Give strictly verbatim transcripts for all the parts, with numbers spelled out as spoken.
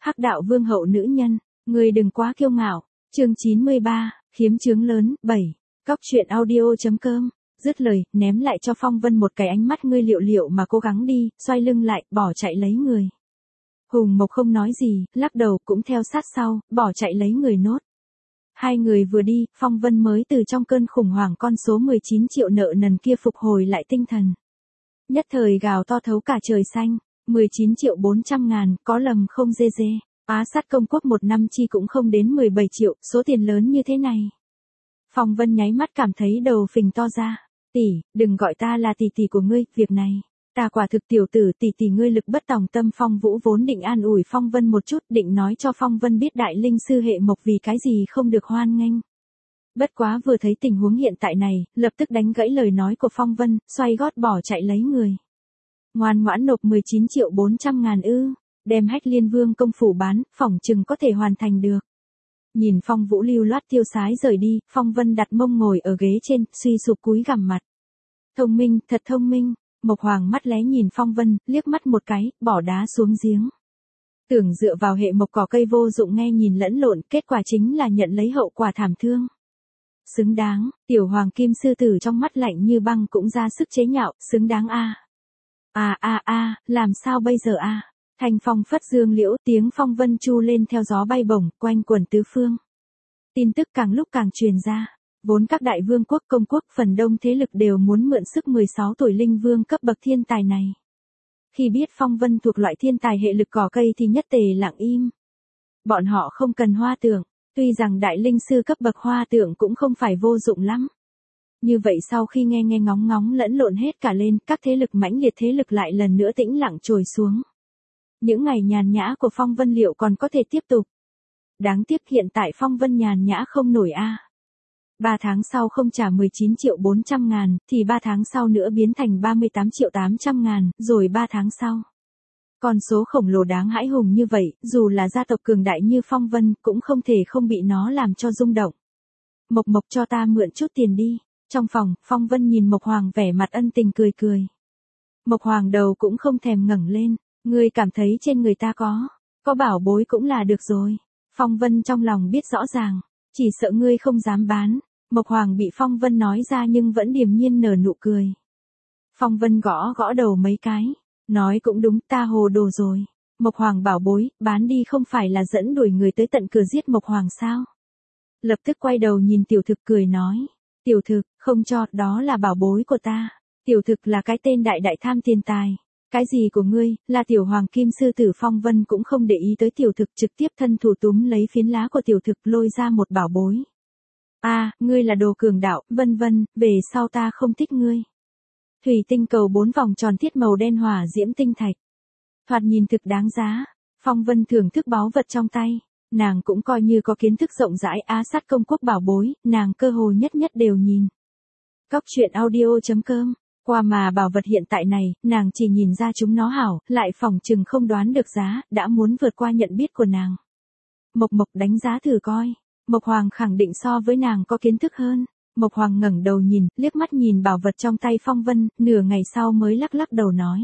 Hắc đạo vương hậu nữ nhân, ngươi đừng quá kiêu ngạo. Chương chín mươi ba, khiếm chướng lớn, bảy. Cóc truyện audio.com. Dứt lời, ném lại cho Phong Vân một cái ánh mắt ngươi liệu liệu mà cố gắng đi, xoay lưng lại, bỏ chạy lấy người. Hùng Mộc không nói gì, lắc đầu cũng theo sát sau, bỏ chạy lấy người nốt. Hai người vừa đi, Phong Vân mới từ trong cơn khủng hoảng con số mười chín triệu nợ nần kia phục hồi lại tinh thần. Nhất thời gào to thấu cả trời xanh, mười chín triệu bốn trăm ngàn, có lầm không dê dê. Á sát công quốc một năm chi cũng không đến mười bảy triệu, số tiền lớn như thế này. Phong Vân nháy mắt cảm thấy đầu phình to ra. Tỷ, đừng gọi ta là tỷ tỷ của ngươi, việc này. Ta quả thực tiểu tử tỷ tỷ ngươi lực bất tòng tâm. Phong Vũ vốn định an ủi Phong Vân một chút, định nói cho Phong Vân biết đại linh sư hệ mộc vì cái gì không được hoan nghênh. Bất quá vừa thấy tình huống hiện tại này, lập tức đánh gãy lời nói của Phong Vân, xoay gót bỏ chạy lấy người. Ngoan ngoãn nộp mười chín triệu bốn trăm ngàn ư, đem Hách Liên Vương công phủ bán, phỏng chừng có thể hoàn thành được. Nhìn Phong Vũ lưu loát tiêu sái rời đi, Phong Vân đặt mông ngồi ở ghế trên, suy sụp cúi gằm mặt. Thông minh, thật thông minh. Mộc Hoàng mắt lé nhìn Phong Vân, liếc mắt một cái, bỏ đá xuống giếng. Tưởng dựa vào hệ mộc cỏ cây vô dụng nghe nhìn lẫn lộn, kết quả chính là nhận lấy hậu quả thảm thương. Xứng đáng, tiểu hoàng kim sư tử trong mắt lạnh như băng cũng ra sức chế nhạo, xứng đáng a. À a a, làm sao bây giờ a? À? Thanh phong phất dương liễu, tiếng phong vân chu lên theo gió bay bổng, quanh quẩn tứ phương. Tin tức càng lúc càng truyền ra. Vốn các đại vương quốc công quốc phần đông thế lực đều muốn mượn sức mười sáu tuổi linh vương cấp bậc thiên tài này. Khi biết Phong Vân thuộc loại thiên tài hệ lực cỏ cây thì nhất tề lặng im. Bọn họ không cần hoa tượng, tuy rằng đại linh sư cấp bậc hoa tượng cũng không phải vô dụng lắm. Như vậy sau khi nghe nghe ngóng ngóng lẫn lộn hết cả lên, các thế lực mãnh liệt thế lực lại lần nữa tĩnh lặng trồi xuống. Những ngày nhàn nhã của Phong Vân liệu còn có thể tiếp tục. Đáng tiếc hiện tại Phong Vân nhàn nhã không nổi a. Ba tháng sau không trả mười chín triệu bốn trăm ngàn, thì ba tháng sau nữa biến thành ba mươi tám triệu tám trăm ngàn, rồi ba tháng sau. Con số khổng lồ đáng hãi hùng như vậy, dù là gia tộc cường đại như Phong Vân, cũng không thể không bị nó làm cho rung động. Mộc Mộc cho ta mượn chút tiền đi. Trong phòng, Phong Vân nhìn Mộc Hoàng vẻ mặt ân tình cười cười. Mộc Hoàng đầu cũng không thèm ngẩng lên, ngươi cảm thấy trên người ta có, có bảo bối cũng là được rồi. Phong Vân trong lòng biết rõ ràng, chỉ sợ ngươi không dám bán. Mộc Hoàng bị Phong Vân nói ra nhưng vẫn điềm nhiên nở nụ cười. Phong Vân gõ gõ đầu mấy cái, nói cũng đúng, ta hồ đồ rồi. Mộc Hoàng bảo bối, bán đi không phải là dẫn đuổi người tới tận cửa giết Mộc Hoàng sao? Lập tức quay đầu nhìn Tiểu Thực cười nói, Tiểu Thực, không cho, đó là bảo bối của ta. Tiểu Thực là cái tên đại đại tham tiền tài. Cái gì của ngươi, là Tiểu Hoàng Kim Sư Tử. Phong Vân cũng không để ý tới Tiểu Thực, trực tiếp thân thủ túm lấy phiến lá của Tiểu Thực lôi ra một bảo bối. A, à, ngươi là đồ cường đạo, vân vân, về sau ta không thích ngươi. Thủy tinh cầu bốn vòng tròn thiết màu đen hỏa diễm tinh thạch. Thoạt nhìn thực đáng giá. Phong Vân thưởng thức báu vật trong tay. Nàng cũng coi như có kiến thức rộng rãi. Á sát công quốc bảo bối, nàng cơ hồ nhất nhất đều nhìn. Cóc truyện audio.com. Qua mà bảo vật hiện tại này, nàng chỉ nhìn ra chúng nó hảo, lại phỏng chừng không đoán được giá, đã muốn vượt qua nhận biết của nàng. Mộc Mộc đánh giá thử coi. Mộc Hoàng khẳng định so với nàng có kiến thức hơn. Mộc Hoàng ngẩng đầu nhìn, liếc mắt nhìn bảo vật trong tay Phong Vân, nửa ngày sau mới lắc lắc đầu nói.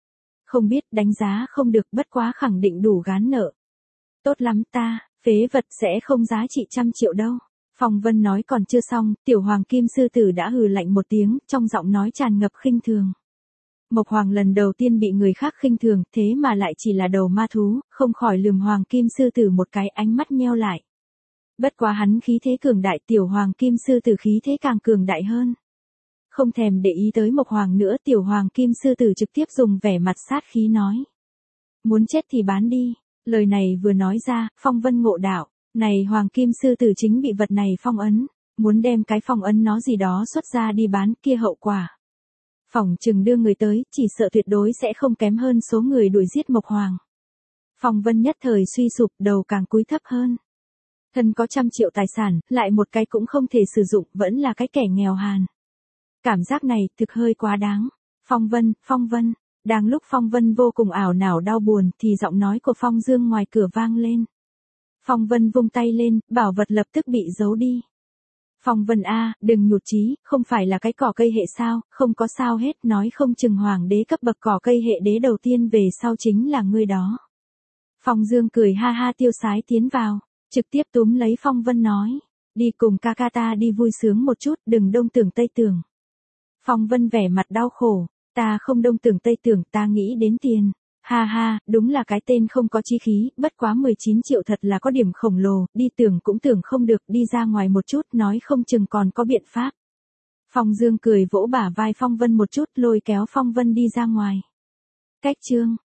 Không biết, đánh giá không được, bất quá khẳng định đủ gán nợ. Tốt lắm ta, phế vật sẽ không giá trị trăm triệu đâu. Phong Vân nói còn chưa xong, Tiểu Hoàng Kim Sư Tử đã hừ lạnh một tiếng, trong giọng nói tràn ngập khinh thường. Mộc Hoàng lần đầu tiên bị người khác khinh thường, thế mà lại chỉ là đầu ma thú, không khỏi lườm Hoàng Kim Sư Tử một cái, ánh mắt nheo lại. Bất quá hắn khí thế cường đại, Tiểu Hoàng Kim Sư Tử khí thế càng cường đại hơn. Không thèm để ý tới Mộc Hoàng nữa, Tiểu Hoàng Kim Sư Tử trực tiếp dùng vẻ mặt sát khí nói. Muốn chết thì bán đi. Lời này vừa nói ra, Phong Vân ngộ đạo. Này Hoàng Kim Sư Tử chính bị vật này phong ấn. Muốn đem cái phong ấn nó gì đó xuất ra đi bán, kia hậu quả. Phỏng chừng đưa người tới, chỉ sợ tuyệt đối sẽ không kém hơn số người đuổi giết Mộc Hoàng. Phong Vân nhất thời suy sụp, đầu càng cúi thấp hơn. Thân có trăm triệu tài sản, lại một cái cũng không thể sử dụng, vẫn là cái kẻ nghèo hàn. Cảm giác này, thực hơi quá đáng. Phong Vân, Phong Vân. Đang lúc Phong Vân vô cùng ảo não đau buồn, thì giọng nói của Phong Dương ngoài cửa vang lên. Phong Vân vung tay lên, bảo vật lập tức bị giấu đi. Phong Vân a, đừng nhụt chí, không phải là cái cỏ cây hệ sao, không có sao hết, nói không chừng hoàng đế cấp bậc cỏ cây hệ đế đầu tiên về sau chính là ngươi đó. Phong Dương cười ha ha tiêu sái tiến vào, trực tiếp túm lấy Phong Vân nói, đi cùng ca ca ta đi vui sướng một chút, đừng đông tưởng tây tưởng. Phong Vân vẻ mặt đau khổ, ta không đông tưởng tây tưởng, ta nghĩ đến tiền. Ha ha, đúng là cái tên không có chí khí, bất quá mười chín triệu thật là có điểm khổng lồ, đi tưởng cũng tưởng không được, đi ra ngoài một chút, nói không chừng còn có biện pháp. Phong Dương cười vỗ bả vai Phong Vân một chút, lôi kéo Phong Vân đi ra ngoài. Cách chương